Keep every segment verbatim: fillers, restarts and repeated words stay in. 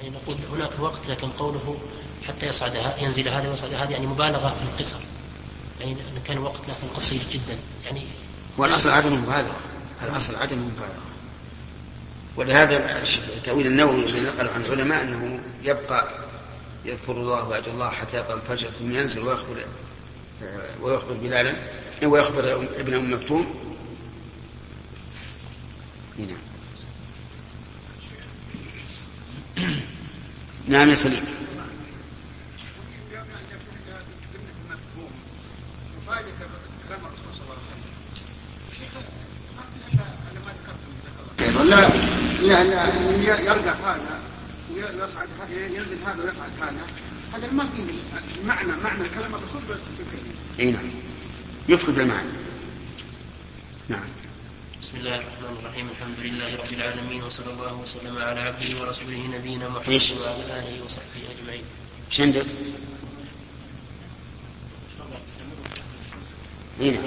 يعني نقول هناك وقت، لكن قوله حتى يصعد ينزل هذا ويصعد هذا يعني مبالغة في القصر، يعني كان وقت لكن قصير جدا يعني. والأصل عدم المبالغة، الأصل عدم المبالغة. ولهذا تأويل النووي الذي نقل عن العلماء أنه يبقى يذكر الله ويدعو الله حتى يطلع الفجر ثم ينزل ويخبر ويخبر بلالا ويخبر ابن أم مكتوم. نعم. نعم يا سليم. لا لا لا يرجع هذا ويصعد هذا، ينزل هذا ويصعد هذا، هذا ما فيه معنى معنى كلام الرسول بالكلمة. اي نعم، يفقد المعنى. نعم. بسم الله الرحمن الرحيم، الحمد لله رب العالمين، وصلى الله وسلم على عبده ورسوله نبينا محمد وعلى آله وصحبه أجمعين. ايش عندك؟ هنا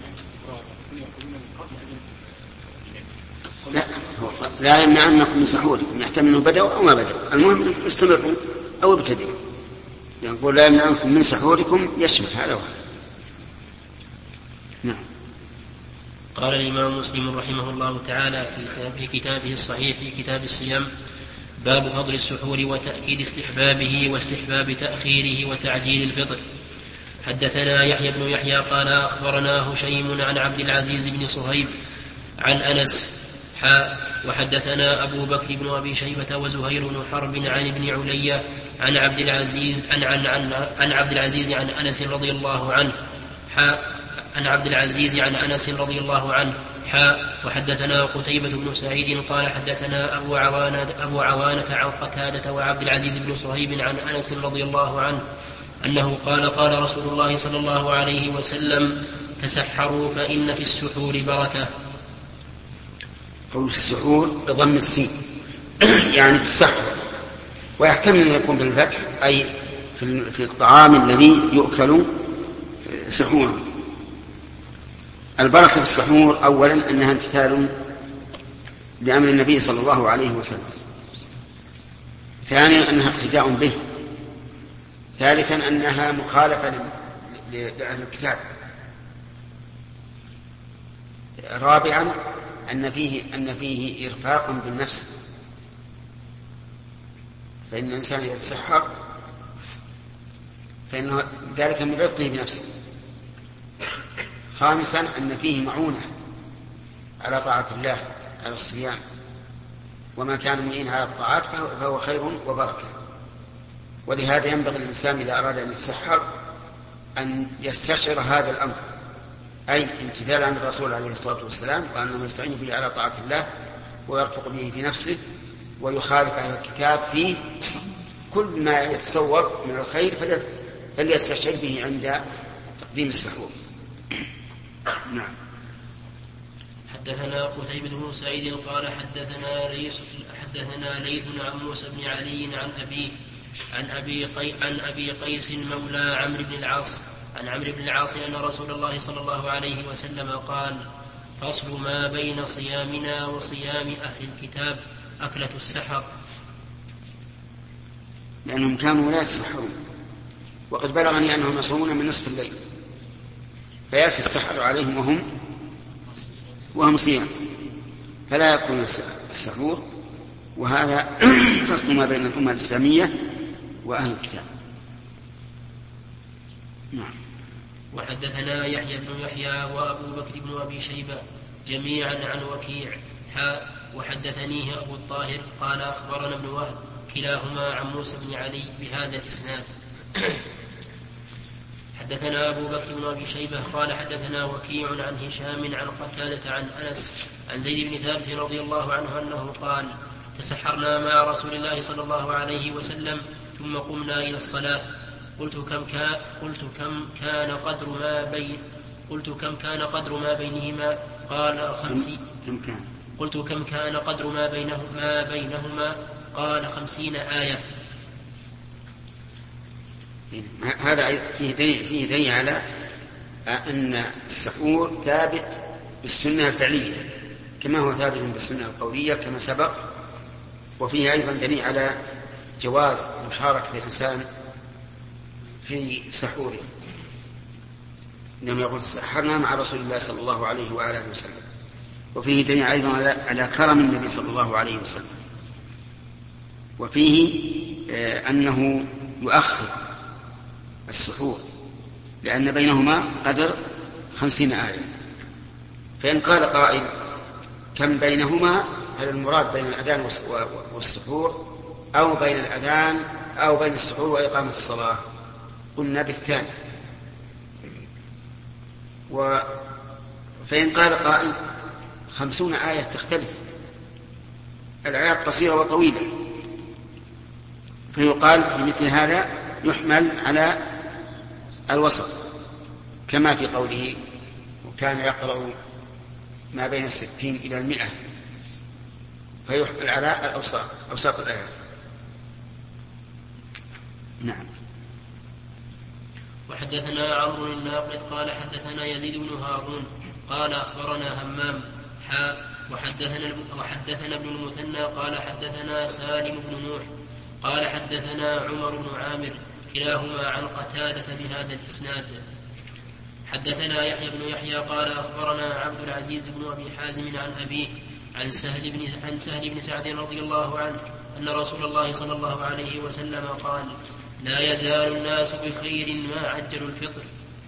لا لا يمنعنكم من سحوركم، يحتمل انه بدأوا او ما بدأوا، المهم استمروا او ابتدئوا. يقول لا يمنعنكم من سحوركم يشمل هذا وهذا. نعم. قال الإمام مسلم رحمه الله تعالى في كتابه الصحيح في كتاب الصيام: باب فضل السحور وتأكيد استحبابه واستحباب تأخيره وتعجيل الفطر. حدثنا يحيى بن يحيى قال أخبرنا هشيم عن عبد العزيز بن صهيب عن أنس حاء وحدثنا أبو بكر بن أبي شيبة وزهير بن حرب عن ابن علية عن عبد العزيز عن, عن, عن, عن عبد العزيز عن أنس رضي الله عنه حاء عن عبد العزيز عن أنس رضي الله عنه حاء وحدثنا قتيبة بن سعيد قال حدثنا أبو عوانة, أبو عوانة عن قتادة وعبد العزيز بن صهيب عن أنس رضي الله عنه أنه قال قال رسول الله صلى الله عليه وسلم: تسحروا فإن في السحور بركة. قول السحور بضم السين يعني تسحر، ويحتمل أن يكون بالفتح أي في الطعام الذي يؤكل سحورا. البركة في السحور أولا أنها امتثال لأمر النبي صلى الله عليه وسلم، ثانيا أنها اقتداء به، ثالثا أنها مخالفة لأهل الكتاب، رابعا أن فيه, أن فيه إرفاق بالنفس، فإن الإنسان يتسحر فإنه ذلك من رفقه بنفسه. خامسا أن فيه معونة على طاعة الله على الصيام، وما كان معين على الطاعات فهو خير وبركة. ولهذا ينبغي للإنسان إذا أراد أن يتسحر أن يستشعر هذا الأمر، أي امتثال عن الرسول عليه الصلاة والسلام، وأنه يستعين به على طاعة الله ويرفق به في نفسه ويخالف أهل الكتاب فيه كل ما يتصور من الخير فليستشعر به عند تقديم السحور. نعم. حدثنا قتيبة بن سعيد قال حدثنا ليث حدثنا ليث عن موسى بن علي عن أبيه عن أبي قي عن أبي قيس مولى عمرو بن العاص عن عمرو بن العاص أن رسول الله صلى الله عليه وسلم قال: فصل ما بين صيامنا وصيام أهل الكتاب أكلة السحر. لأنهم كانوا لا يتسحرون، وقد بلغني أنهم يصومون من نصف الليل، فيأتي السحر عليهم وهم وهم صيام، فلا يكون السحور. وهذا فصل ما بين الأمة الإسلامية وأهل الكتاب. نعم. وحدثنا يحيى بن يحيى وأبو بكر بن أبي شيبة جميعا عن وكيع حاء وحدثنيه أبو الطاهر قال أخبرنا ابن وهب كلاهما عن موسى بن علي بهذا الإسناد. حدثنا أبو بكر بن أبي شيبة قال حدثنا وكيع عن هشام عن قتادة عن أنس عن زيد بن ثابت رضي الله عنه أنه قال: تسحرنا مع رسول الله صلى الله عليه وسلم ثم قمنا إلى الصلاة. قلت كم كان قلت كم كان قدر ما بين قلت كم كان قدر ما بينهما؟ قال خمسين. قلت كم كان قدر ما بينهما بينهما؟ قال خمسين آية. هذا فيه دليل فيه دليل على أن السحور ثابت بالسنة الفعلية كما هو ثابت بالسنة القولية كما سبق، وفيه أيضا دليل على جواز مشاركة الإنسان في سحوره، لم يقل تسحرنا مع رسول الله صلى الله عليه وآله وسلم. وفيه دليل أيضا على كرم النبي صلى الله عليه وسلم. وفيه أنه يؤخر السحور لأن بينهما قدر خمسين آية. فإن قال قائل كم بينهما، هل المراد بين الأذان والسحور أو بين الأذان أو بين السحور وإقامة الصلاة؟ قلنا بالثاني. و فإن قال قائل خمسون آية تختلف، الآيات قصيرة وطويلة، فيقال بمثل هذا يحمل على الوسط كما في قوله وكان يقرأ ما بين الستين إلى المئة، فيحمل على الأوساط أوساط الآيات. نعم. وحدثنا عمرو الناقد قال حدثنا يزيد بن هارون قال أخبرنا همام حاء وحدثنا, وحدثنا ابن المثنى قال حدثنا سالم بن نوح قال حدثنا عمر بن عامر كلاهما عن قتادة بهذا الإسناد. حدثنا يحيى بن يحيى قال أخبرنا عبد العزيز بن أبي حازم عن أبيه عن سهل بن, عن سهل بن سعد رضي الله عنه أن رسول الله صلى الله عليه وسلم قال لا يزال الناس بخير ما عجلوا الفطر.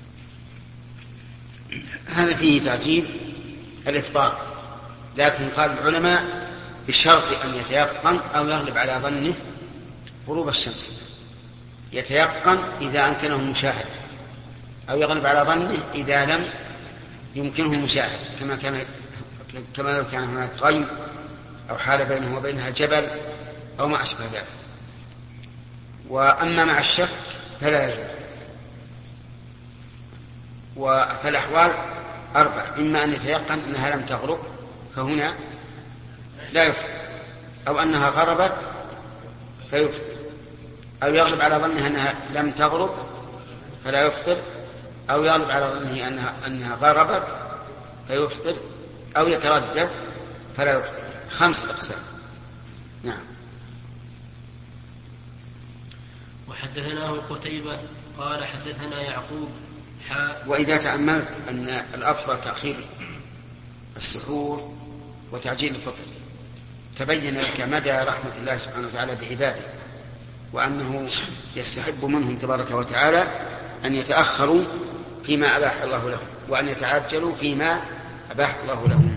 هذا فيه تعجيل الإفطار، لكن قال العلماء بشرط أن يتيقن أو يغلب على ظنه غروب الشمس. يتيقن إذا أمكنه المشاهدة، أو يغلب على ظنه إذا لم يمكنه المشاهدة، كما كان كما لو كان هناك غيم أو حال بينه وبينها جبل أو ما أشبه ذلك. وأما مع الشك فلا يجوز. فالأحوال أربع: إما أن يتيقن أنها لم تغرب فهنا لا يفطر، أو أنها غربت فيفطر، أو يغلب على ظنها أنها لم تغرب فلا يفطر، أو يغلب على ظنه أنها, أنها غربت فيفطر، أو يتردد فلا يفطر. خمسة أقسام. نعم. وحدثناه قتيبة قال حدثنا يعقوب حاء. وإذا تأملت أن الأفضل تأخير السحور وتعجيل الفطر تبين لك مدى رحمة الله سبحانه وتعالى بعباده، وأنه يستحب منهم تبارك وتعالى أن يتأخروا فيما أباح الله لهم، وأن يتعجلوا فيما أباح الله لهم.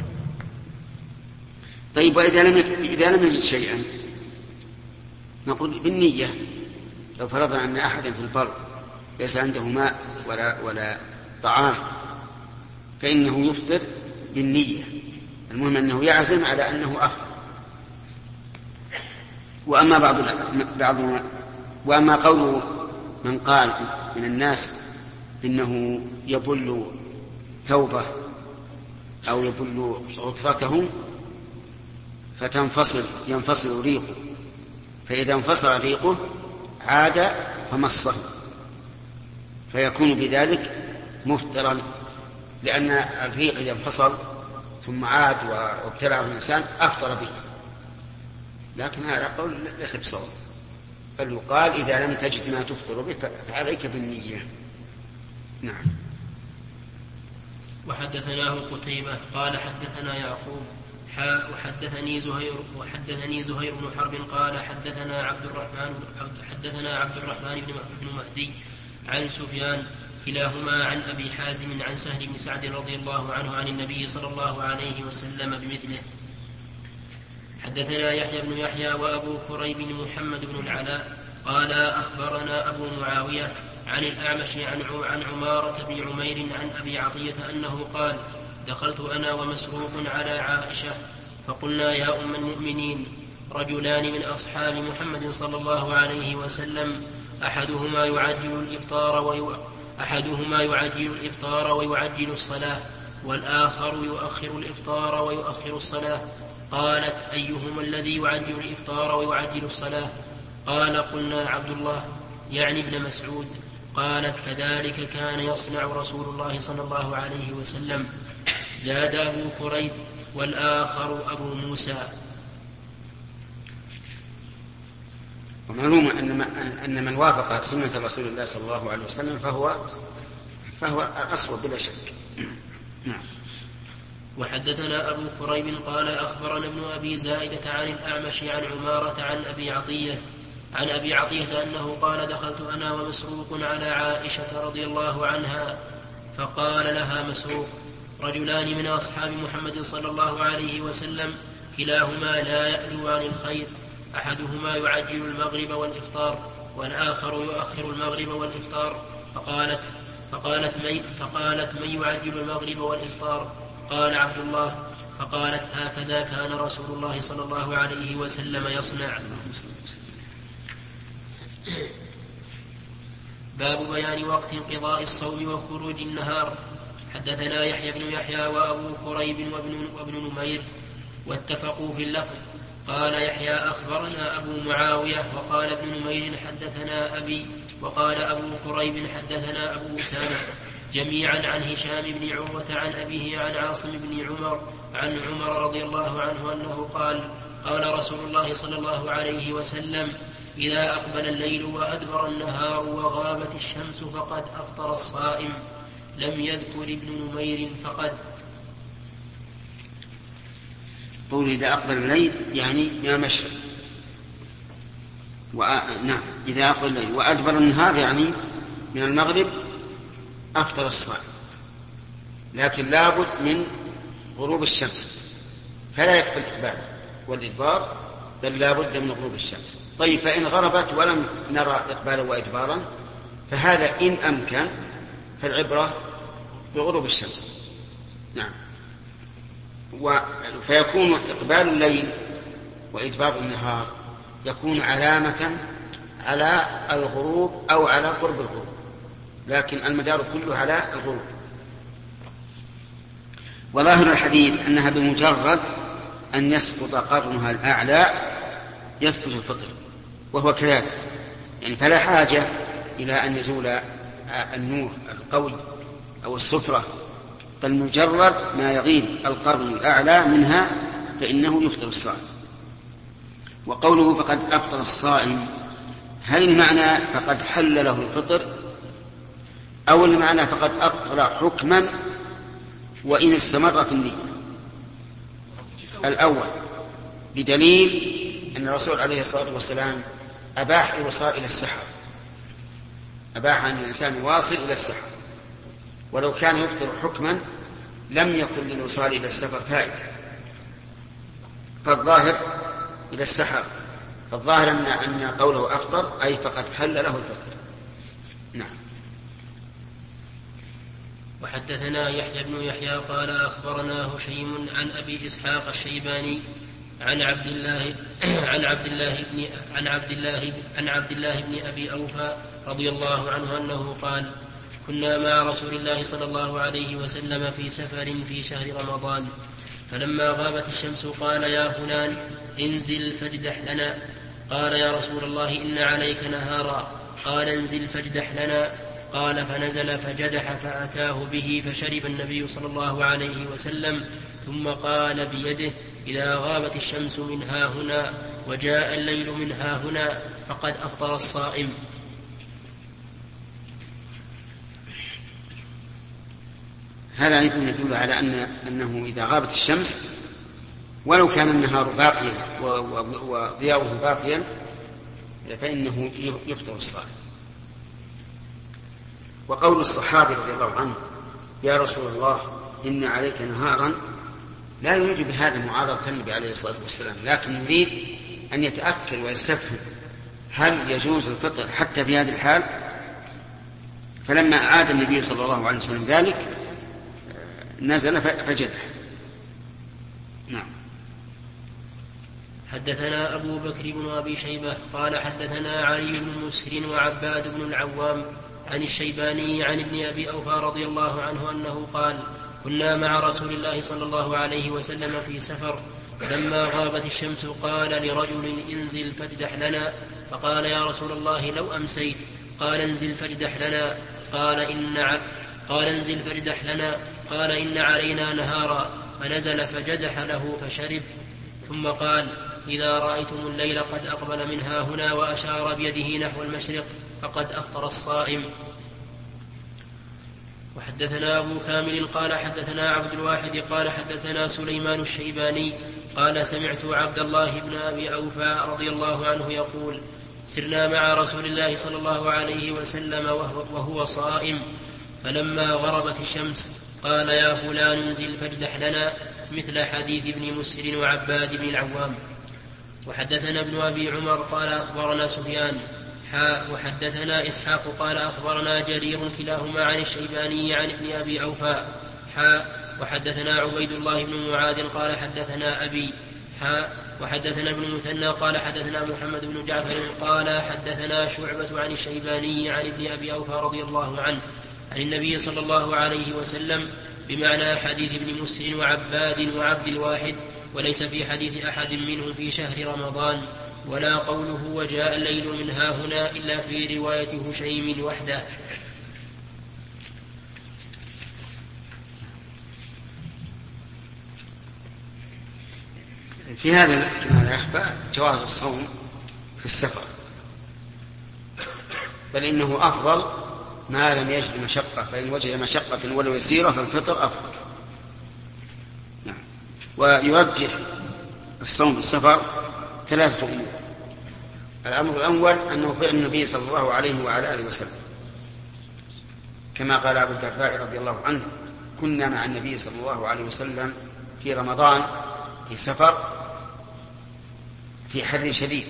طيب، وإذا لم إذا لم يجد شيئا نقول بالنية. لو فرضنا أن أحدا في البر ليس عنده ماء ولا ولا طعام فإنه يفطر بالنية، المهم أنه يعزم على أنه أفطر. وأما بعض بعض وأما قول من قال من الناس إنه يبل ثوبه أو يبل غطرته فتنفصل ينفصل ريقه، فإذا انفصل ريقه عاد فمصه، فيكون بذلك مفطرا، لأن الريق إذا انفصل ثم عاد وابتلعه الإنسان أفطر به. لكن هذا قول ليس بصواب، بل يقال إذا لم تجد ما تفطر به فعليك بالنية. نعم. وحدثناه قتيبة قال حدثنا يعقوب حاء وحدثني زهير وحدثني زهير بن حرب قال حدثنا عبد الرحمن حدثنا عبد الرحمن بن مهدي عن سفيان كلاهما عن أبي حازم عن سهل بن سعد رضي الله عنه عن النبي صلى الله عليه وسلم بمثله. حدثنا يحيى بن يحيى وأبو كريب محمد بن العلاء قال أخبرنا أبو معاوية عن الأعمش عن عمارة بن عمير عن أبي عطية أنه قال دخلت أنا ومسروق على عائشة فقلنا يا أم المؤمنين رجلان من أصحاب محمد صلى الله عليه وسلم أحدهما يعجل الإفطار ويو... أحدهما يعجل الإفطار ويعجل الصلاة والآخر يؤخر الإفطار ويؤخر الصلاة. قالت أيهما الذي يعجل الإفطار ويعجل الصلاة؟ قال قلنا عبد الله يعني ابن مسعود. قالت كذلك كان يصنع رسول الله صلى الله عليه وسلم. زاد أبو كريب والآخر أبو موسى. ومعلوم أن أن من وافق سنة رسول الله صلى الله عليه وسلم فهو فهو الأصوب بلا شك. نعم. وحدثنا أبو كريب قال أخبرنا ابن أبي زائدة عن الأعمش عن عمارة عن أبي عطية عن أبي عطية أنه قال دخلت أنا ومسروق على عائشة رضي الله عنها فقال لها مسروق رجلان من أصحاب محمد صلى الله عليه وسلم كلاهما لا يألو عن الخير أحدهما يعجل المغرب والإفطار والآخر يؤخر المغرب والإفطار فقالت فقالت من, فقالت من يعجل المغرب والإفطار قال عبد الله فقالت هكذا كان رسول الله صلى الله عليه وسلم يصنع. باب بيان وقت انقضاء الصوم وخروج النهار. حدثنا يحيى بن يحيى وأبو كريب وابن, وابن نمير واتفقوا في اللفظ. قال يحيى أخبرنا أبو معاوية وقال ابن نمير حدثنا أبي وقال أبو كريب حدثنا أبو أسامة جميعا عن هشام بن عروة عن أبيه عن عاصم بن عمر عن عمر رضي الله عنه أنه قال قال رسول الله صلى الله عليه وسلم إذا أقبل الليل وأدبر النهار وغابت الشمس فقد أفطر الصائم. لم يذكر ابن نمير فقد. قول إذا أقبل الليل يعني من المشرق و... نعم إذا أقبل الليل وأدبر النهار يعني من المغرب أفطر الصائم، لكن لابد من غروب الشمس، فلا يكفي الإقبال والإدبار بل لابد من غروب الشمس. طيب فإن غربت ولم نرى إقبالا وإدبارا فهذا إن أمكن فالعبرة بغروب الشمس. نعم. و... فيكون إقبال الليل وإدبار النهار يكون علامة على الغروب أو على قرب الغروب، لكن المدار كله على الغروب. وظاهر الحديث أنها بمجرد أن يسقط قرنها الأعلى يثبت الفطر، وهو كذلك يعني فلا حاجة إلى أن يزول النور القوي أو الصفرة، بل مجرد ما يغيب القرن الأعلى منها فإنه يفطر الصائم. وقوله فقد أفطر الصائم هل المعنى فقد حل له الفطر أو المعنى فقد أفطر حكما وإن استمر في النية؟ الأول بدليل أن الرسول عليه الصلاة والسلام أباح الوصال إلى السحر، أباح أن الإنسان يواصل إلى السحر، ولو كان يفطر حكما لم يكن للوصال إلى السفر فائدة، فالظاهر إلى السحر، فالظاهر أن, أن قوله أفطر أي فقد حل له الفطر. نعم. وحدثنا يحيى بن يحيى قال أخبرنا هشيم عن أبي إسحاق الشيباني عن عبد الله عن عبد الله بن عن عبد الله عن عبد الله بن أبي أوفى رضي الله عنه أنه قال كنا مع رسول الله صلى الله عليه وسلم في سفر في شهر رمضان، فلما غابت الشمس قال يا فلان انزل فاجدح لنا. قال يا رسول الله إن عليك نهارا. قال انزل فاجدح لنا. قال فنزل فجدح فأتاه به فشرب النبي صلى الله عليه وسلم، ثم قال بيده إذا غابت الشمس من ها هنا وجاء الليل من ها هنا فقد أفطر الصائم. هذا أيضا يدل على أن أنه إذا غابت الشمس ولو كان النهار باقيا وضياؤه باقيا فإنه يفطر الصائم. وقول الصحابي رضي الله عنه يا رسول الله إن عليك نهارا لا يريد بهذا معارضة النبي عليه الصلاة والسلام، لكن يريد أن يتأكد ويستفهم هل يجوز الفطر حتى في هذه الحال. فلما أعاد النبي صلى الله عليه وسلم ذلك نزل فجدح. نعم. حدثنا أبو بكر بن أبي شيبة قال حدثنا علي بن مسهر وعباد بن العوام عن الشيباني عن ابن أبي أوفى رضي الله عنه أنه قال كنا مع رسول الله صلى الله عليه وسلم في سفر، فلما غابت الشمس قال لرجل انزل فاجدح لنا، فقال يا رسول الله لو أمسيت. قال انزل فاجدح لنا. قال إن ع... قال انزل فاجدح لنا. قال إن علينا نهارا. فنزل فجدح له فشرب، ثم قال إذا رأيتم الليل قد أقبل من هاهنا وأشار بيده نحو المشرق فقد أفطر الصائم. وحدثنا أبو كامل قال حدثنا عبد الواحد قال حدثنا سليمان الشيباني قال سمعت عبد الله بن أبي أوفى رضي الله عنه يقول سرنا مع رسول الله صلى الله عليه وسلم وهو صائم فلما غربت الشمس قال يا فلان انزل فاجدح لنا مثل حديث ابن مسهر وعباد بن العوام. وحدثنا ابن أبي عمر قال أخبرنا سفيان حاء وحدثنا إسحاق قال أخبرنا جرير كلاهما عن الشيباني عن ابن أبي أوفى حاء وحدثنا عبيد الله بن معاذ قال حدثنا أبي حاء وحدثنا ابن المثنى قال حدثنا محمد بن جعفر قال حدثنا شعبة عن الشيباني عن ابن أبي أوفى رضي الله عنه عن النبي صلى الله عليه وسلم بمعنى حديث ابن مسهر وعباد وعبد الواحد وليس في حديث أحد منهم في شهر رمضان ولا قوله وجاء الليل من هاهنا إلا في رواية هشيم وحده. في هذا يا أخبى جواز الصوم في السفر، بل إنه أفضل ما لم يجد مشقة، فإن وجد مشقة ولو يسيرة فالفطر أفضل. نعم. ويرجح الصوم في السفر ثلاثة أمور. الأمر الأول أنه فعل النبي صلى الله عليه وعلى آله وسلم، كما قال أبو الدرداء رضي الله عنه كنا مع النبي صلى الله عليه وسلم في رمضان في سفر في حر شديد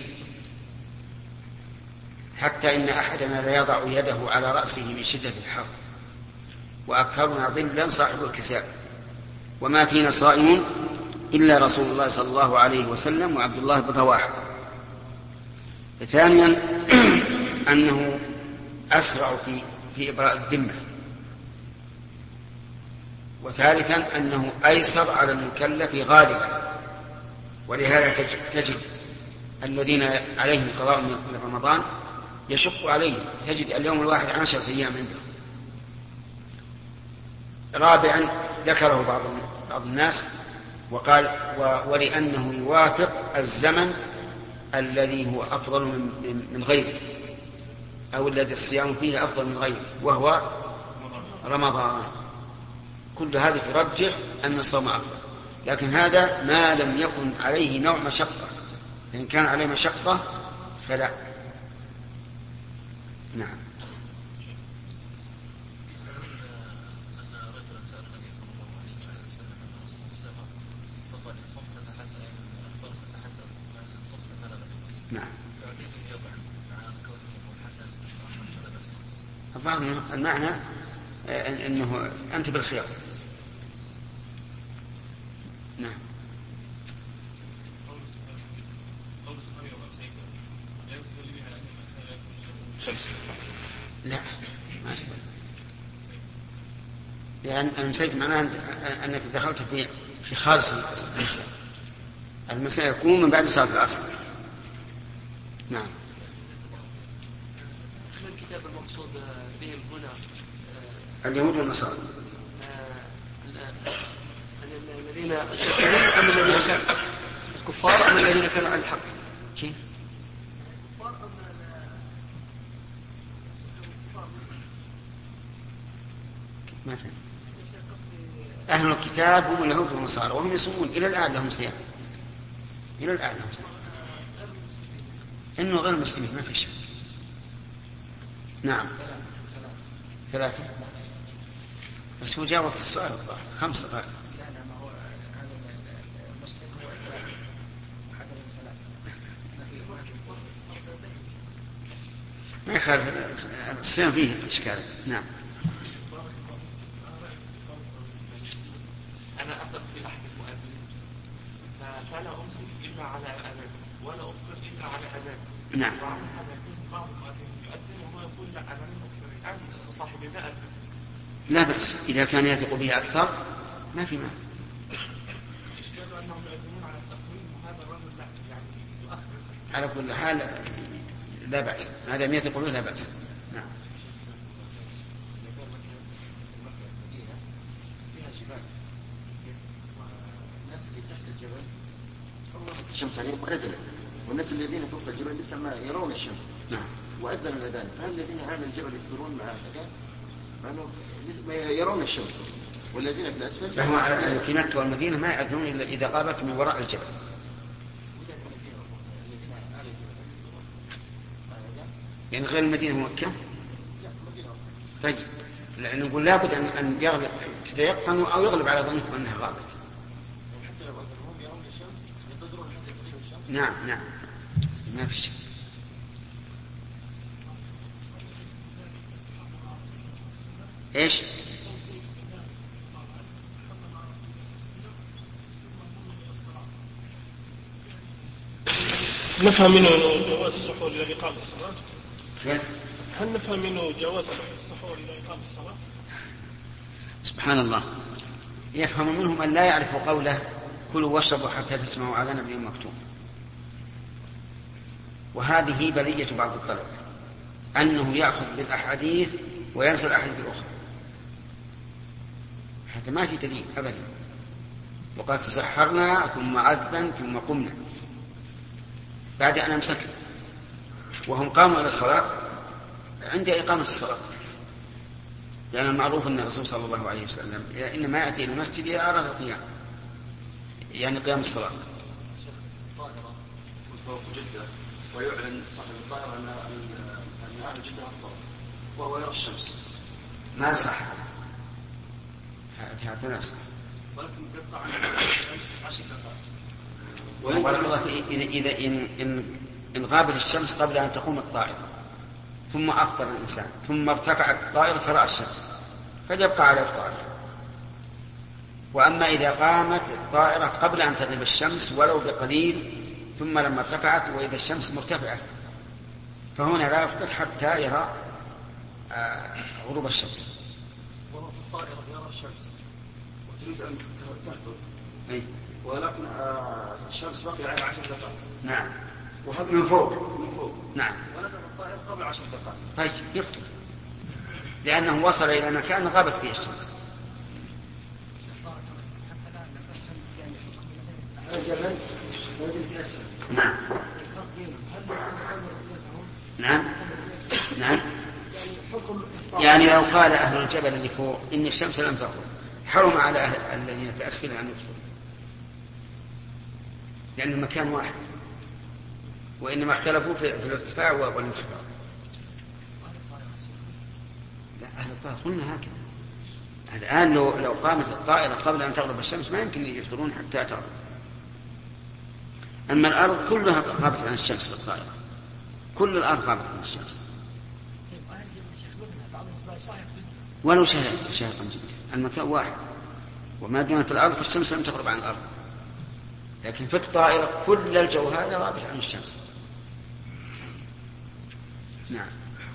حتى إن أحدنا لا يضع يده على رأسه من شدة الحر، وأكثرنا ظلا صاحب الكساء، وما فينا صائم إلا رسول الله صلى الله عليه وسلم وعبد الله بن رواحة. ثانيا أنه أسرع في في إبراء الذمة. وثالثا أنه أيسر على المكلف غالبا، ولهذا تجد, تجد الذين عليهم قضاء من رمضان يشق عليهم، تجد اليوم الواحد عشرة أيام عنده. رابعا ذكره بعض بعض الناس وقال ولأنه يوافق الزمن الذي هو أفضل من, من غيره، أو الذي الصيام فيه أفضل من غيره وهو رمضان. كل هذا ترجح أن الصوم أفضل، لكن هذا ما لم يكن عليه نوع مشقة، فإن كان عليه مشقة فلا. نعم. نعم. المعنى أنه أنت بالخيار. نعم. لا ما أشبه، لأن المسألة معناها أنك دخلت في في خالص المسألة. المسألة يكون من بعد صلاة العصر. نعم. ما الكتاب المقصود بهم هنا؟ اليهود والنصارى. الذين أم الذين كانوا الكفار أم الذين كانوا على الحق؟ كيف؟ ما فهم. أهل الكتاب هم اليهود والنصارى، وهم يصومون إلى الآن لهم صيام، إلى الآن لهم صيام، إنه غير مسلمين ما في شك. نعم. ثلاثة بس هو جاوبت السؤال الظاهر خمسة قال. ما يخالف الصيام فيه إشكال. نعم. أنا أثق في أحد المؤذنين فلا أمسك إلا على أذان ولا أفطر إلا على أذان. نعم. وعلى هذا يكون بعض المؤذنين يؤذن وهو يقول لا أنا من أفطر صاحبي لا أذن. لا بأس إذا كان يثق به أكثر ما في مانع. إشكاله أنهم يؤذنون على التقويم وهذا الرجل لا يعني يؤخر. على كل حال لا بأس، ما دام يثق به لا بأس. نعم. الشمس عليهم ونزلت، والناس الذين فوق الجبل لسه ما يرون الشمس. نعم. وأذن الأذان، فهل الذين على الجبل يفطرون مع الأذان؟ ما يرون الشمس، والذين في الأسفل فهم في مكة والمدينة ما يأذنون إلا إذا غابت من وراء الجبل. يعني غير المدينة ومكة. طيب لأنه نقول لابد أن أن يغلب تتيقنوا أو يغلب على ظنكم أنها غابت. نعم نعم ما في شيء. ايش؟ نفهم منه جواز السحور إلى إقامة الصلاة؟ كيف؟ هل نفهم منه جواز السحور إلى إقامة الصلاة؟ سبحان الله، يفهم منهم أن لا يعرفوا قوله كلوا واشربوا حتى تسمعوا أذان ابن مكتوم. وهذه بلية بعض الطلبة أنه يأخذ بالأحاديث وينسى الأحاديث الأخرى، هذا ما في دليل أبدا. وقد تسحرنا ثم أذن ثم قمنا بعد أن أمسكنا، وهم قاموا إلى الصلاة عند إقامة الصلاة، لأن المعروف أن الرسول صلى الله عليه وسلم إنما يأتي إلى المسجد إذا أراد القيام، يعني قيام الصلاة. طائرة فوق جدة ويعلن صاحب الطائرة أن أن أهل جدة أفضل وهو يرى الشمس، ما يصح هذا لا يصح. ولكن يبقى عن الشمس عشر دقائق. بارك الله فيك. إذا إذا إن إن إن غابت الشمس قبل أن تقوم الطائرة ثم أفطر الإنسان ثم ارتفعت الطائرة فرأى الشمس فيبقى على إفطاره. وأما إذا قامت الطائرة قبل أن تغيب الشمس ولو بقليل ثم لما ارتفعت وإذا الشمس مرتفعة فهنا لا يفطر حتى يرى غروب الشمس. وهو في الطائرة يرى الشمس وتريد أن تهبط أي. ولكن الشمس بقي على عشر دقائق. نعم. وهذا من فوق. من فوق. نعم. ونزل الطائرة قبل عشر دقائق. طيب يفطر لأنه وصل إلى مكان غابت فيه الشمس. نعم. نعم. نعم. يعني لو قال أهل الجبل اللي فوق إن الشمس لم تغرب حرم على أهل الذين في أسفلها أن يفطروا، لأن المكان واحد، وإنما اختلفوا في الارتفاع والانخفاض. لا أهل الطائرة قلنا هكذا. الآن لو لو قامت الطائرة قبل أن تغرب الشمس ما يمكن يفطرون حتى تغرب. أما الأرض كلها غابت عن الشمس في الطائرة، كل الأرض غابت عن الشمس ولو شهق شهقا جدا. المكان واحد، وما دون في الأرض فالشمس لم تغرب عن الأرض، لكن في الطائرة كل الجو هذا غابت عن الشمس. نعم.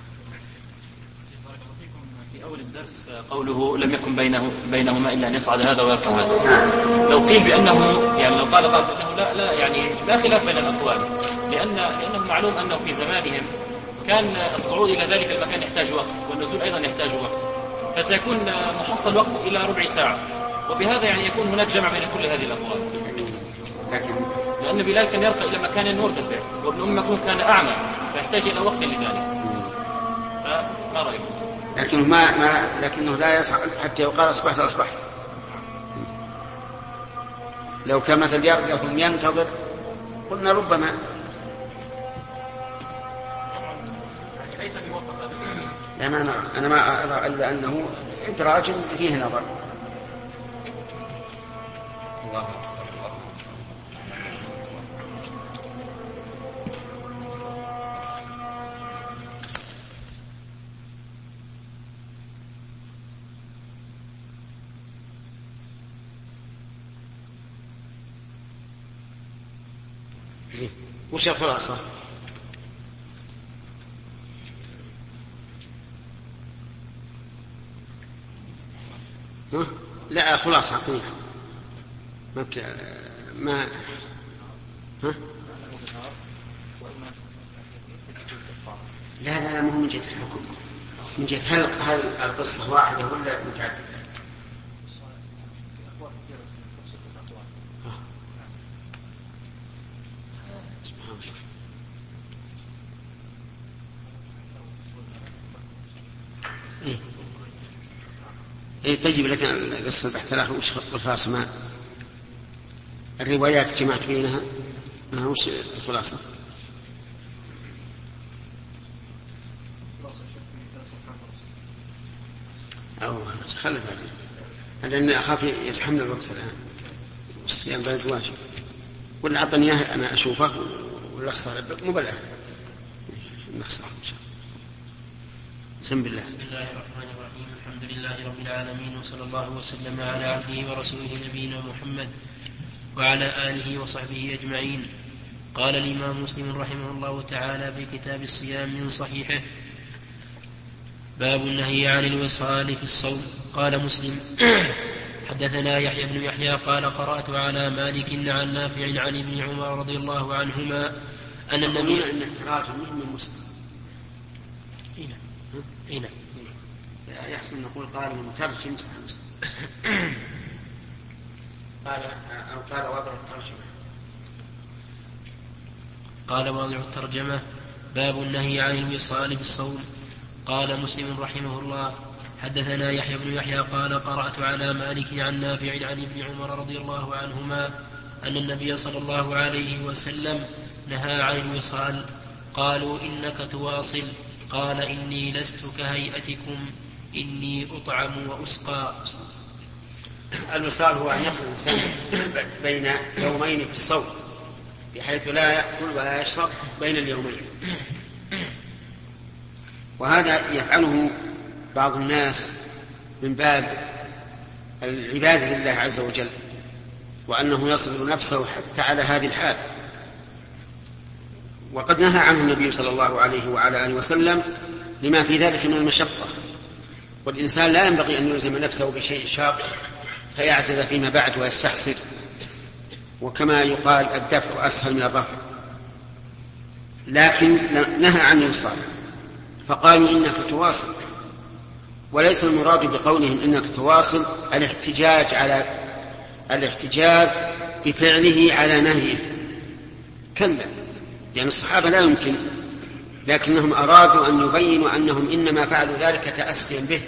في أول الدرس قوله لم يكن بينه بينهما إلا أن يصعد هذا ويرفع هذا. لو قيل بأنه يعني لو قال قال بأنه لا لا يعني لا خلاف بين الأقوال، لأن لأنه معلوم أنه في زمانهم كان الصعود إلى ذلك المكان يحتاج وقت، والنزول أيضا يحتاج وقت، فسيكون محصل وقت إلى ربع ساعة، وبهذا يعني يكون هناك جمع بين كل هذه الأقوال. لكن لأن بلال كان يرقى إلى مكان مرتفع، وابن أم مكتوم كان أعمى فيحتاج إلى وقت لذلك. فما رأيكم؟ لكنه ما ما لكنه لا يصعد حتى يقال أصبحت أصبحت. لو كان مثل يرقى ثم ينتظر قلنا ربما. ليس بموفق هذا. لا ما نرى. أنا ما أرى إلا أنه إدراج فيه نظر. الله زين. وش الخلاصة؟ ها؟ لا خلاصة عقلية ما ك... ما ها؟ لا لا لا مو من جهة الحكم، من جهة هل هل القصة واحدة ولا متعددة؟ إيه إيه تجيب لك القصة تحت الأخ وش الخلاصة ما الروايات جمعت بينها ما وش الخلاصة؟ أو خلي بعدين لأن أخاف يزحمنا الوقت الآن والصيام بلد واجب ولا أعطني إياه أنا أشوفه ولا أخسر مو بالآن نخسر إن شاء الله. بسم الله. بسم الله الرحمن الرحيم. الحمد لله رب العالمين وصلى الله وسلم على عبده ورسوله نبينا محمد وعلى آله وصحبه أجمعين. قال الإمام مسلم رحمه الله تعالى في كتاب الصيام من صحيحه: باب النهي عن الوصال في الصوم. قال مسلم: حدثنا يحيى بن يحيى قال قرأت على مالك عن نافع عن ابن عمر رضي الله عنهما أن النبي أن التراجم من مسلم. إيه نعم. يحسن نقول قال المترجم مسلم قال أو قال وضع الترجمة. قال واضع الترجمة: باب النهي عن الوصال في الصوم. قال مسلم رحمه الله: حدثنا يحيى بن يحيى قال قرأت على مالك عن نافع عن ابن عمر رضي الله عنهما أن النبي صلى الله عليه وسلم نهى عن الوصال. قالوا: إنك تواصل. قال: إني لست كهيئتكم، إني أطعم وأسقى. الوصال هو أن يقضي الإنسان بين يومين في الصوم بحيث لا يأكل ولا يشرب بين اليومين، وهذا يفعله بعض الناس من باب العبادة لله عز وجل، وأنه يصبر نفسه حتى على هذه الحال. وقد نهى عنه النبي صلى الله عليه وعلى آله وسلم لما في ذلك من المشقة، والإنسان لا ينبغي أن يلزم نفسه بشيء شاق فيعجز فيما بعد ويستحسر، وكما يقال الدفع أسهل من الرفع. لكن نهى عن الوصال فقالوا إنك تواصل، وليس المراد بقولهم إنك تواصل الاحتجاج على الاحتجاج بفعله على نهيه، كلا، يعني الصحابة لا يمكن، لكنهم أرادوا أن يبينوا أنهم إنما فعلوا ذلك تأسيا به،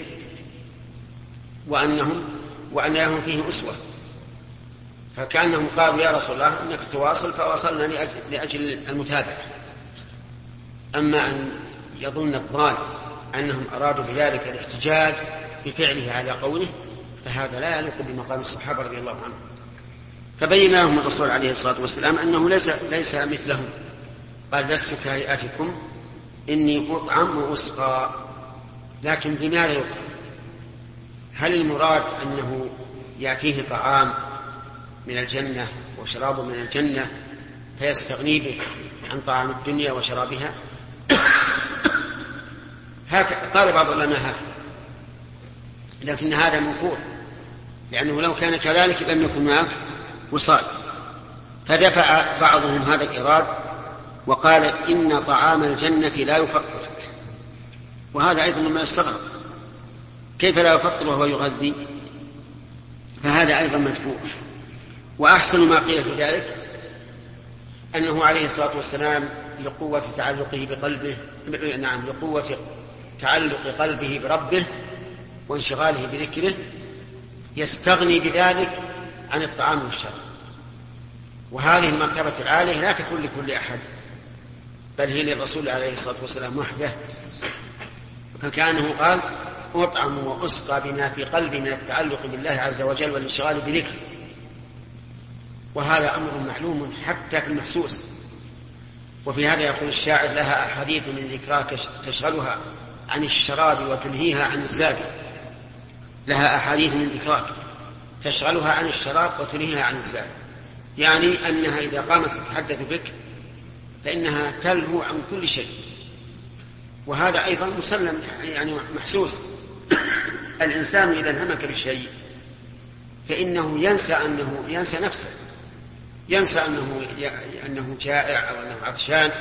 وأنهم وأن لهم فيه أسوة، فكأنهم قالوا: يا رسول الله إنك تواصل فواصلنا لأجل, لأجل المتابعة. أما أن يظن الظان أنهم أرادوا بذلك الاحتجاج بفعله على قوله فهذا لا يليق بمقام الصحابة رضي الله عنهم. فبين لهم الرسول عليه الصلاة والسلام أنه ليس, ليس مثلهم، قال: لست كهيئتكم، إني أطعم وأسقى. لكن بماذا يطعم؟ هل المراد أنه يأتيه طعام من الجنة وشراب من الجنة فيستغني به عن طعام الدنيا وشرابها؟ قال بعض العلماء هكذا، لكن هذا منكور، لأنه لو كان كذلك لم يكن معك وصال. فدفع بعضهم هذا الإراد وقال: إن طعام الجنة لا يفطر، وهذا أيضا ما يستغرب، كيف لا يفطر وهو يغذي؟ فهذا أيضا مجبور. وأحسن ما قيل في ذلك أنه عليه الصلاة والسلام لقوة تعلقه بقلبه نعم لقوة تعلق قلبه بربه وانشغاله بذكره يستغني بذلك عن الطعام والشراب، وهذه المرتبة العالية لا تكون لكل أحد، بل هي للرسول عليه الصلاة والسلام وحده. فكانه قال: أطعم وأسقى بما في قلبي من التعلق بالله عز وجل والانشغال بذكره، وهذا أمر معلوم حتى في المحسوس. وفي هذا يقول الشاعر: لها أحاديث من ذكراك تشغلها عن الشراب وتنهيها عن الزاد. لها أحاديث من ذكراك تشغلها عن الشراب وتنهيها عن الزاد، يعني أنها إذا قامت تتحدث بك فإنها تلهو عن كل شيء، وهذا أيضا مسلم يعني محسوس. الإنسان إذا انهمك بالشيء فإنه ينسى أنه ينسى نفسه، ينسى أنه أنه جائع أو أنه عطشان،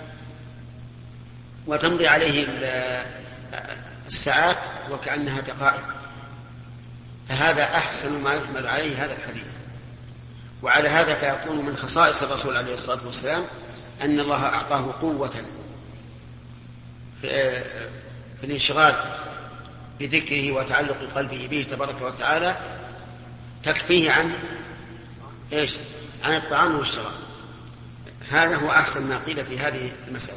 وتمضي عليه الساعات وكأنها دقائق. فهذا أحسن ما يحمل عليه هذا الحديث. وعلى هذا فيكون من خصائص الرسول عليه الصلاة والسلام أن الله أعطاه قوة في الانشغال بذكره وتعلق قلبه به تبارك وتعالى تكفيه عن إيش؟ عن الطعام والشراب. هذا هو أحسن ما قيل في هذه المسألة.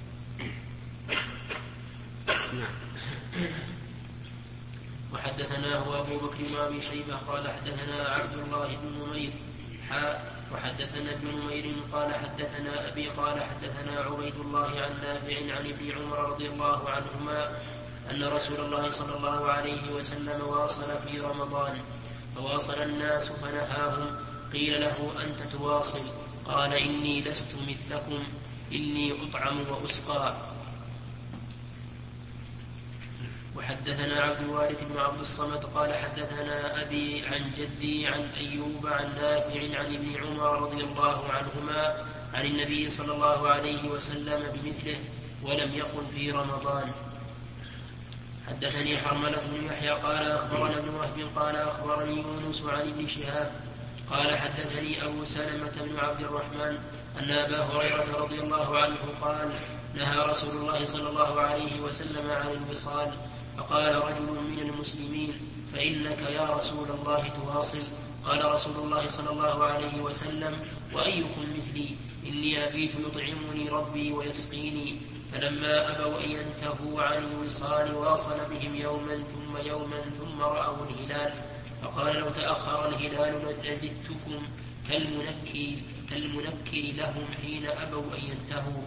نعم. وحدثناه أبو بكر بن أبي شيبة قال حدثنا عبد الله بن نمير حاء وحدثنا ابن نمير قال حدثنا أبي قال حدثنا عبيد الله عن نافع عن ابن عمر رضي الله عنهما أن رسول الله صلى الله عليه وسلم واصل في رمضان فواصل الناس فنهاهم قيل له أنت تواصل قال إني لست مثلكم إني أطعم وأسقى. وحدثنا عبد الوارث بن عبد الصمد قال حدثنا أبي عن جدي عن أيوب عن نافع عن ابن عمر رضي الله عنهما عن النبي صلى الله عليه وسلم بمثله ولم يقل في رمضان. حدثني حرملة بن يحيى قال أخبرنا ابن وهب قال أخبرني يونس عن ابن شهاب قال حدثني أبو سلمة بن عبد الرحمن أن أبا هريرة رضي الله عنه قال نهى رسول الله صلى الله عليه وسلم عن الوصال فقال رجل من المسلمين فإنك يا رسول الله تواصل قال رسول الله صلى الله عليه وسلم وأيكم مثلي إني أبيت يطعمني ربي ويسقيني فلما أبوا أن ينتهوا عن الوصال واصل بهم يوما ثم يوما ثم رأوا الهلال فقال لو تأخر الهلال لزدتكم كالمنكر, كالمنكر لهم حين أبوا أن ينتهوا.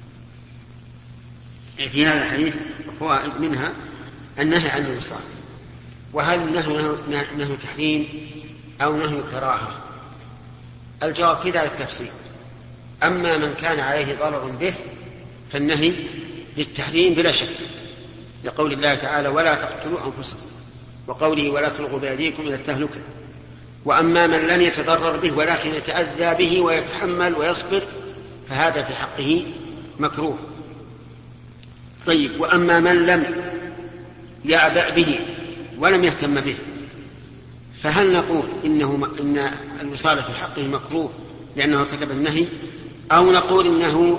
في هذا الحديث هو منها النهي عن الوصال. وهل النهي نهي تحريم أو نهي كراهة؟ الجواب في ذلك التفصيل. أما من كان عليه ضرر به فالنهي للتحريم بلا شك لقول الله تعالى ولا تقتلوا أنفسكم وقوله ولا تلقوا بأيديكم إلى التهلكة. وأما من لم يتضرر به ولكن يتأذى به ويتحمل ويصبر فهذا في حقه مكروه. طيب وأما من لم يعبأ به ولم يهتم به فهل نقول إنه إن الوصال في حقه مكروه لأنه ارتكب النهي أو نقول إنه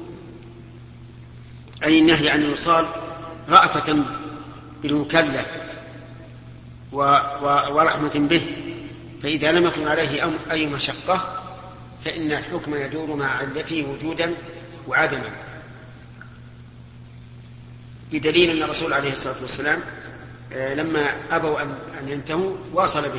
أي النهي عن الوصال رأفة بالمكلف ورحمة به فإذا لم يكن عليه أي مشقة فإن الحكم يدور مع علته وجودا وعدما بدليل أن الرسول عليه الصلاة والسلام لما أبوا أن ينتهوا واصل به.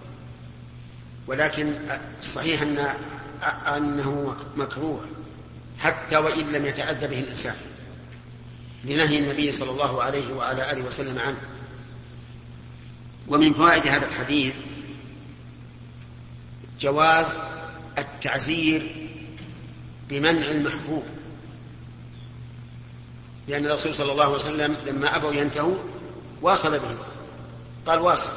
ولكن الصحيح أن أنه مكروه حتى وإن لم يتأذى به الإنسان لنهي النبي صلى الله عليه وعلى آله وسلم عنه. ومن فوائد هذا الحديث جواز التعزير بمنع المحبوب لأن الرسول صلى الله عليه وسلم لما أبوا ينتهوا واصل به قال واصل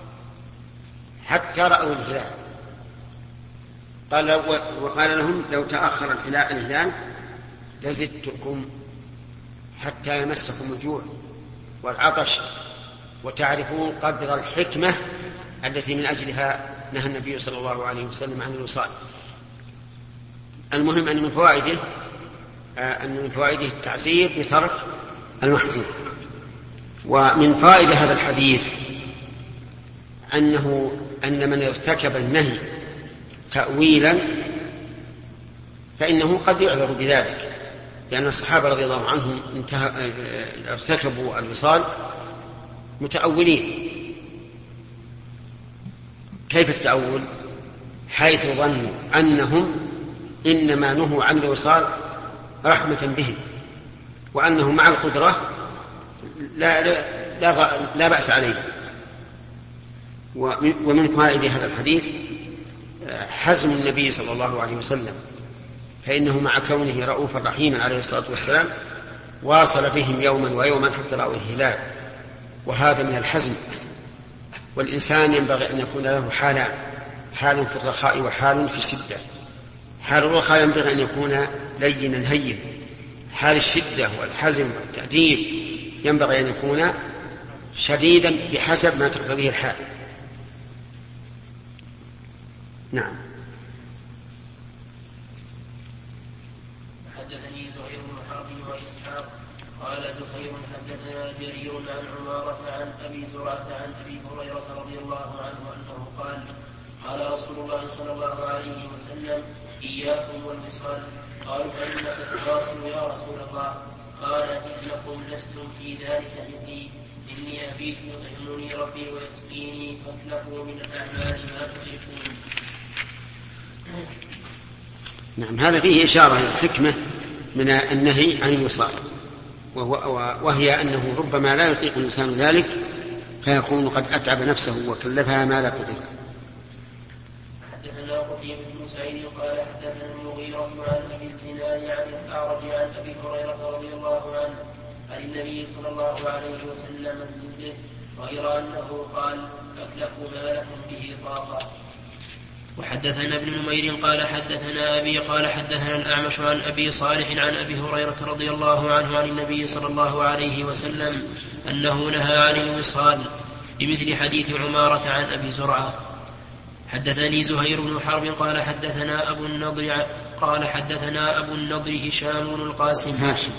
حتى رأوا الهلال قال وقال لهم لو تأخر الهلال لزدتكم حتى يمسكم الجوع والعطش وتعرفون قدر الحكمة التي من أجلها نهى النبي صلى الله عليه وسلم عن الوصال. المهم أن من فوائده أن من فوائده التعزير بترك المحظور. ومن فائدة هذا الحديث أنه أن من ارتكب النهي تأويلا فإنه قد يعذر بذلك لأن الصحابة رضي الله عنهم انتهى ارتكبوا الوصال متأولين. كيف التأول؟ حيث ظنوا أنهم إنما نهوا عن الوصال رحمة بهم وأنهم مع القدرة لا, لا, لا, لا بأس عليه. ومن فوائد هذا الحديث حزم النبي صلى الله عليه وسلم فإنه مع كونه رؤوفا رحيما عليه الصلاة والسلام واصل بهم يوما ويوما حتى رأوا الهلال وهذا من الحزم. والإنسان ينبغي أن يكون له حالان حال في الرخاء وحال في الشدة. حال الرخاء ينبغي أن يكون لينا هينا حال الشدة والحزم والتأديب ينبغي أن يكون شديدا بحسب ما تقتضيه الحال. نعم. حدثني زهير بن حرب وإسحاق قال زهير حدثنا جرير عن عمارة عن أبي زرعة عن أبي هريرة رضي الله عنه أنه قال قال رسول الله صلى الله عليه وسلم إياكم والوصال. قالوا فإنك تواصل يا رسول الله؟ قال إنكم لستم في ذلك مثلي، إني أبيت يطعمني ربي ويسقيني فاكلفوا من الأعمال ما تطيقون. نعم، هذا فيه إشارة الحكمة من النهي عن الوصال، وهي أنه ربما لا يطيق الإنسان ذلك فيكون قد أتعب نفسه وكلفها ما لا تطيق. حدثنا قتيبة بن سعيد قال حدثنا المغيرة عن أبي الزناد عن الأعرج عن أبي هريرة رضي الله عنه عن النبي صلى الله عليه وسلم مثله غير أنه قال أكلفوا ما لكم به طاقة. وحدثنا ابن نمير قال حدثنا أبي قال حدثنا الأعمش عن أبي صالح عن أبي هريرة رضي الله عنه عن النبي صلى الله عليه وسلم أنه نهى عن الوصال بمثل حديث عمارة عن أبي زرعة. حدثني زهير بن حرب قال حدثنا أبو النضر قال حدثنا أبو النضر هشام بن القاسم هاشم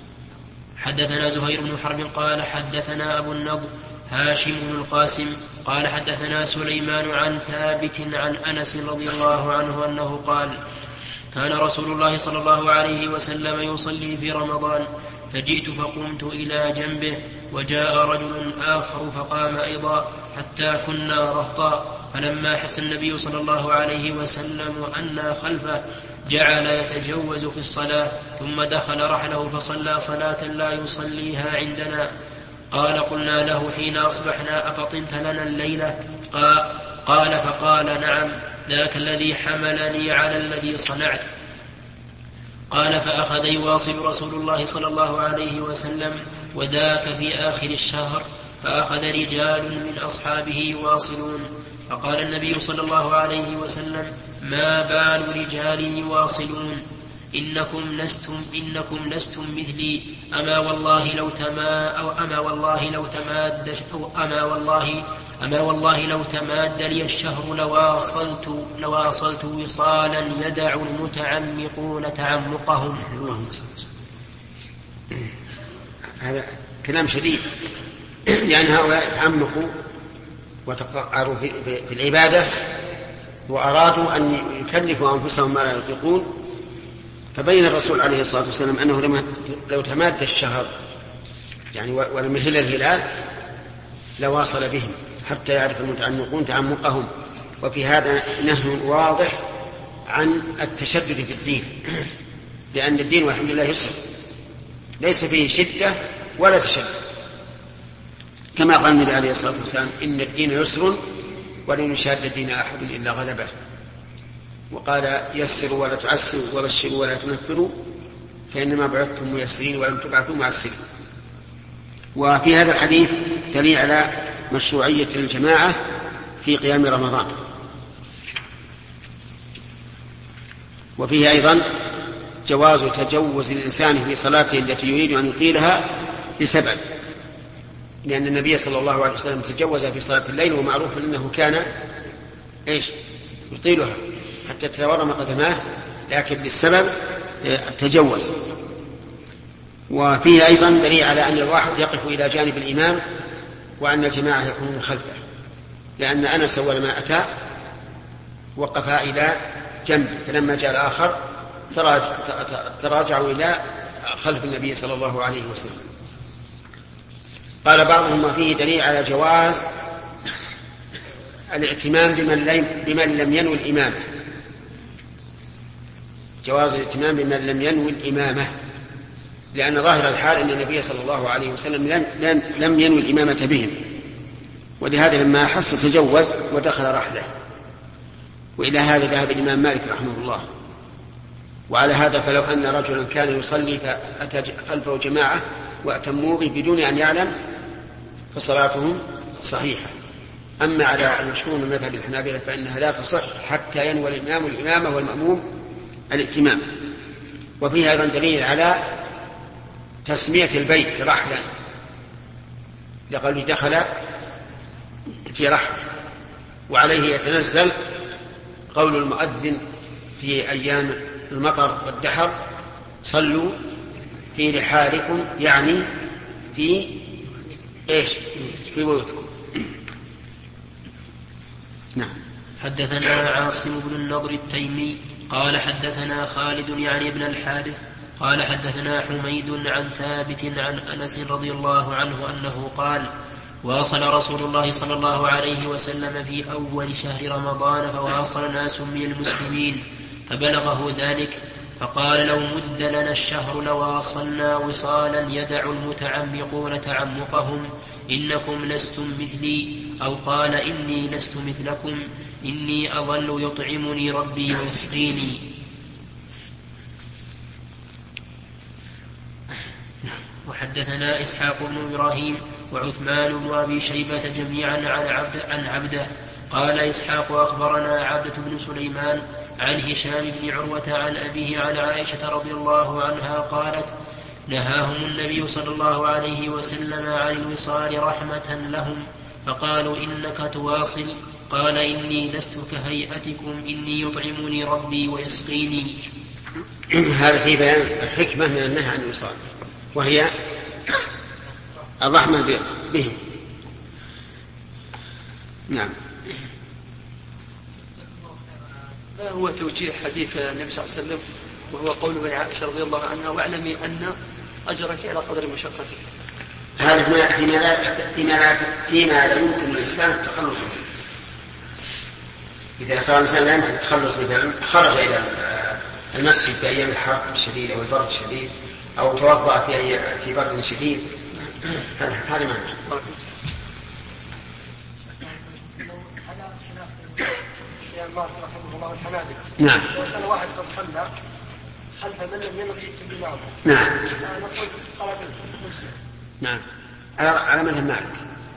حدثنا زهير بن حرب قال حدثنا أبو النضر هاشم بن القاسم قال حدثنا سليمان عن ثابت عن أنس رضي الله عنه أنه قال كان رسول الله صلى الله عليه وسلم يصلي في رمضان فجئت فقمت إلى جنبه وجاء رجل آخر فقام أيضا حتى كنا رهطا، فلما حس النبي صلى الله عليه وسلم أنا خلفه جعل يتجوز في الصلاة ثم دخل رحله فصلى صلاة لا يصليها عندنا. قال قلنا له حين أصبحنا أفطنت لنا الليلة؟ قال فقال نعم ذاك الذي حملني على الذي صنعت. قال فأخذ يواصل رسول الله صلى الله عليه وسلم وذاك في آخر الشهر، فأخذ رجال من أصحابه يواصلون، فقال النبي صلى الله عليه وسلم ما بال رجال يواصلون إنكم لستم إنكم لستم مثلي، أما والله لو تما أو أما والله لو تماد أو أما والله أما والله لو تماد لي الشهر لواصلت لواصلت وصالا يدع المتعمقون تعمقهم. هذا كلام شديد، يعني هؤلاء تعمقوا وتقعروا في, في العبادة وأرادوا أن يكلفوا أنفسهم ما لا يطيقون، فبين الرسول عليه الصلاة والسلام أنه لو تماد الشهر يعني ولم يهل الهلال لواصل بهم حتى يعرف المتعمقون تعمقهم. وفي هذا نهي واضح عن التشدد في الدين، لأن الدين والحمد لله يسر ليس فيه شدة ولا تشدد، كما قال النبي عليه الصلاة والسلام إن الدين يسر ولن يشاد الدين أحد إلا غلبه، وقال يسروا ولا تعسروا وبشروا ولا تنفروا فإنما بعثتم ميسرين ولم تبعثوا معسرين. وفي هذا الحديث دليل على مشروعية الجماعة في قيام رمضان، وفيه أيضا جواز تجوز الإنسان في صلاته التي يريد أن يطيلها لسبب، لأن النبي صلى الله عليه وسلم تجوز في صلاة الليل ومعروف أنه كان إيش يطيلها حتى تتورم قدماه، لكن للسبب التجوز. وفيه أيضا دليل على أن الواحد يقف إلى جانب الإمام وأن الجماعة يكونون خلفه، لأن أنس أول ما أتى وقف إلى جنبه، فلما جاء الآخر تراجعوا إلى خلف النبي صلى الله عليه وسلم. قال بعضهم ما فيه دليل على جواز الائتمام بمن لم ينوي الإمامة، جواز الائتمام بمن لم ينوي الإمامة، لأن ظاهر الحال أن النبي صلى الله عليه وسلم لم, لم, لم ينوي الإمامة بهم، ولهذا لما أحس تجوز ودخل رحله. وإلى هذا ذهب الإمام مالك رحمه الله. وعلى هذا فلو أن رجلا كان يصلي فأتى خلفه جماعة وأتموا به بدون أن يعلم فصلاتهم صحيحة. أما على المشهور من مذهب الحنابلة فإنها لا تصح حتى ينوي الإمام الإمامة والمأموم الائتمام. وفيها أيضا دليل على تسمية البيت رحلا، لقد دخل في رحل، وعليه يتنزل قول المؤذن في أيام المطر والدحر صلوا في رحالكم يعني في إيش؟ في بيوتكم. نعم. حدثنا عاصم بن النضر التيمي قال حدثنا خالد يعني ابن الحارث قال حدثنا حميد عن ثابت عن أنس رضي الله عنه أنه قال واصل رسول الله صلى الله عليه وسلم في أول شهر رمضان فواصل ناس من المسلمين فبلغه ذلك فقال لو مد لنا الشهر لواصلنا وصالا يدع المتعمقون تعمقهم إنكم لستم مثلي أو قال إني لست مثلكم إني أظل يطعمني ربي ويسقيني. وحدثنا إسحاق بن إبراهيم وعثمان بن أبي شيبة جميعا عن, عبد عن عبده. قال إسحاق أخبرنا عبدة بن سليمان عن هشام بن عروة عن أبيه عن عائشة رضي الله عنها قالت نهاهم النبي صلى الله عليه وسلم عن الوصال رحمة لهم فقالوا إنك تواصل قال إني لست كهيئتكم إني يطعمني ربي ويسقيني. هذا في بيان الحكمة من النهي عن الوصال وهي الرحمة بهم. نعم. ما هو توجيه حديث النبي صلى الله عليه وسلم وهو قوله لعائشة رضي الله عنها واعلمي أن أجرك على قدر مشقتك؟ هذا فيما لا فيما لا فيما لا يمكن الإنسان التخلص منه. إذا صار الإنسان لا يمكن التخلص مثلا خرج إلى المسجد في أيام الحر الشديد أو البرد الشديد أو توضأ في أي في برد شديد هذا معنى. مالك رحمه الله الحنابلة. نعم. وكان واحد قد صلى خلف من لم يلقي الإمام. نعم. نقول صلاة المسلم. نعم. على على مذهب مالك.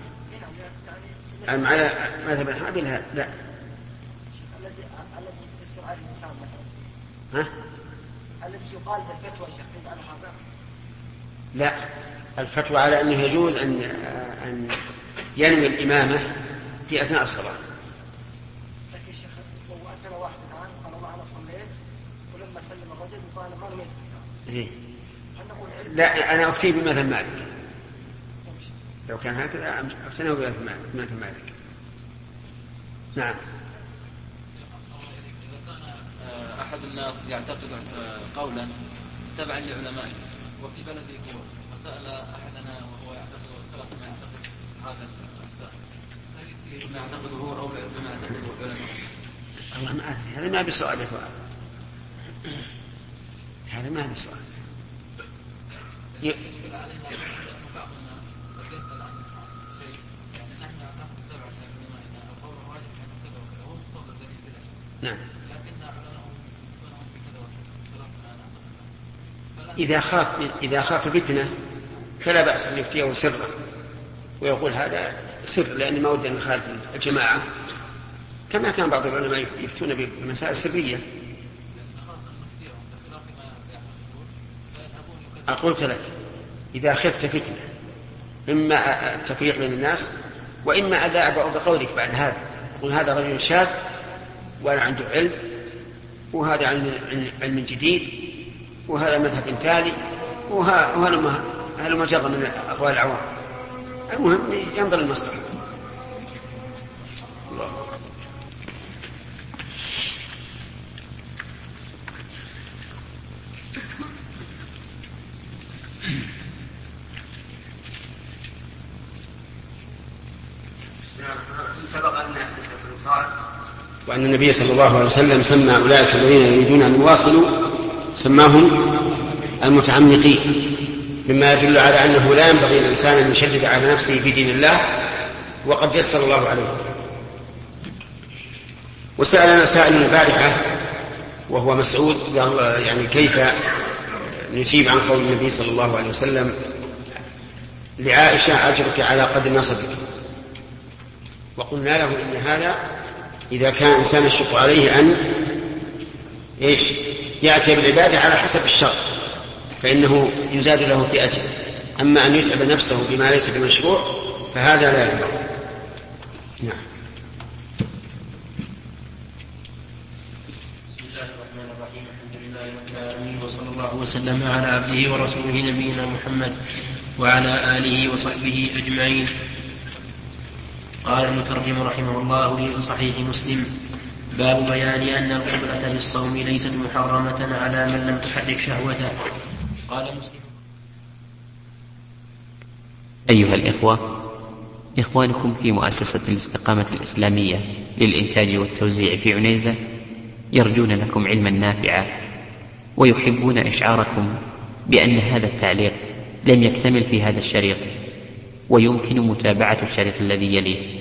نعم. على مذهب الحنابلة لا. لا. الذي الذي يسير على الإنسان مثلا. ها؟ الذي يقال بالفتوى شيخ على هذا. لا. الفتوى على أنه يجوز أن أن ينوي الإمامة في أثناء الصلاة. إيه؟ لا أنا أفتي بمثل مالك. لو كان هكذا أفتناه بمثل مالك. نعم. أحد الناس يعتقد قولا تبعا لعلمائه وفي بلده قوة وسأل أحدنا وهو يعتقد خلاف ما يعتقد هذا السائل ما يعتقده هو أو ما يعتقده العلماء. الله ما أدري هذا ما بسؤال يا فؤاد. هذا ما بسؤال. ي... نعم. إذا خاف إذا خاف فتنة فلا بأس أن يفتيه سرا ويقول هذا سر لأن ما ود أن يخالف الجماعة كما كان بعض العلماء يفتون بالمسائل السرية. قلت لك إذا خفت فتنة إما التفريق بين الناس وإما أن لا أعبأ بقولك بعد هذا يقول هذا رجل شاذ ولا عنده علم وهذا علم, علم جديد وهذا مذهب تالي وهذا مجرد من أقوال العوام. المهم ينظر المصلحة. الله. وأن النبي صلى الله عليه وسلم سمى أولئك الذين يريدون أن يواصلوا سماهم المتعمقين مما يدل على أنه لا ينبغي للإنسان أن يشدد على نفسه في دين الله وقد يسر الله عليه. وسألنا سائل البارحة وهو مسعود يعني كيف نجيب عن قول النبي صلى الله عليه وسلم لعائشة أجرك على قدر نصبك. وقلنا له إن هذا إذا كان إنسان يشق عليه أن إيش يأتي بالعبادة على حسب الشرط فإنه يزاد له في أجر. أما أن يتعب نفسه بما ليس بمشروع فهذا لا ينبغي. نعم. بسم الله الرحمن الرحيم الحمد لله رب العالمين وصلى الله وسلم على عبده ورسوله نبينا محمد وعلى آله وصحبه أجمعين. قال المترجم رحمه الله في صحيح مسلم: باب بيان أن القبلة بالصوم ليست محرمة على من لم تحرك شهوته. قال مسلم: أيها الإخوة، إخوانكم في مؤسسة الاستقامة الإسلامية للإنتاج والتوزيع في عنيزة يرجون لكم علما نافعا، ويحبون إشعاركم بأن هذا التعليق لم يكتمل في هذا الشريط، ويمكن متابعة الشريط الذي يليه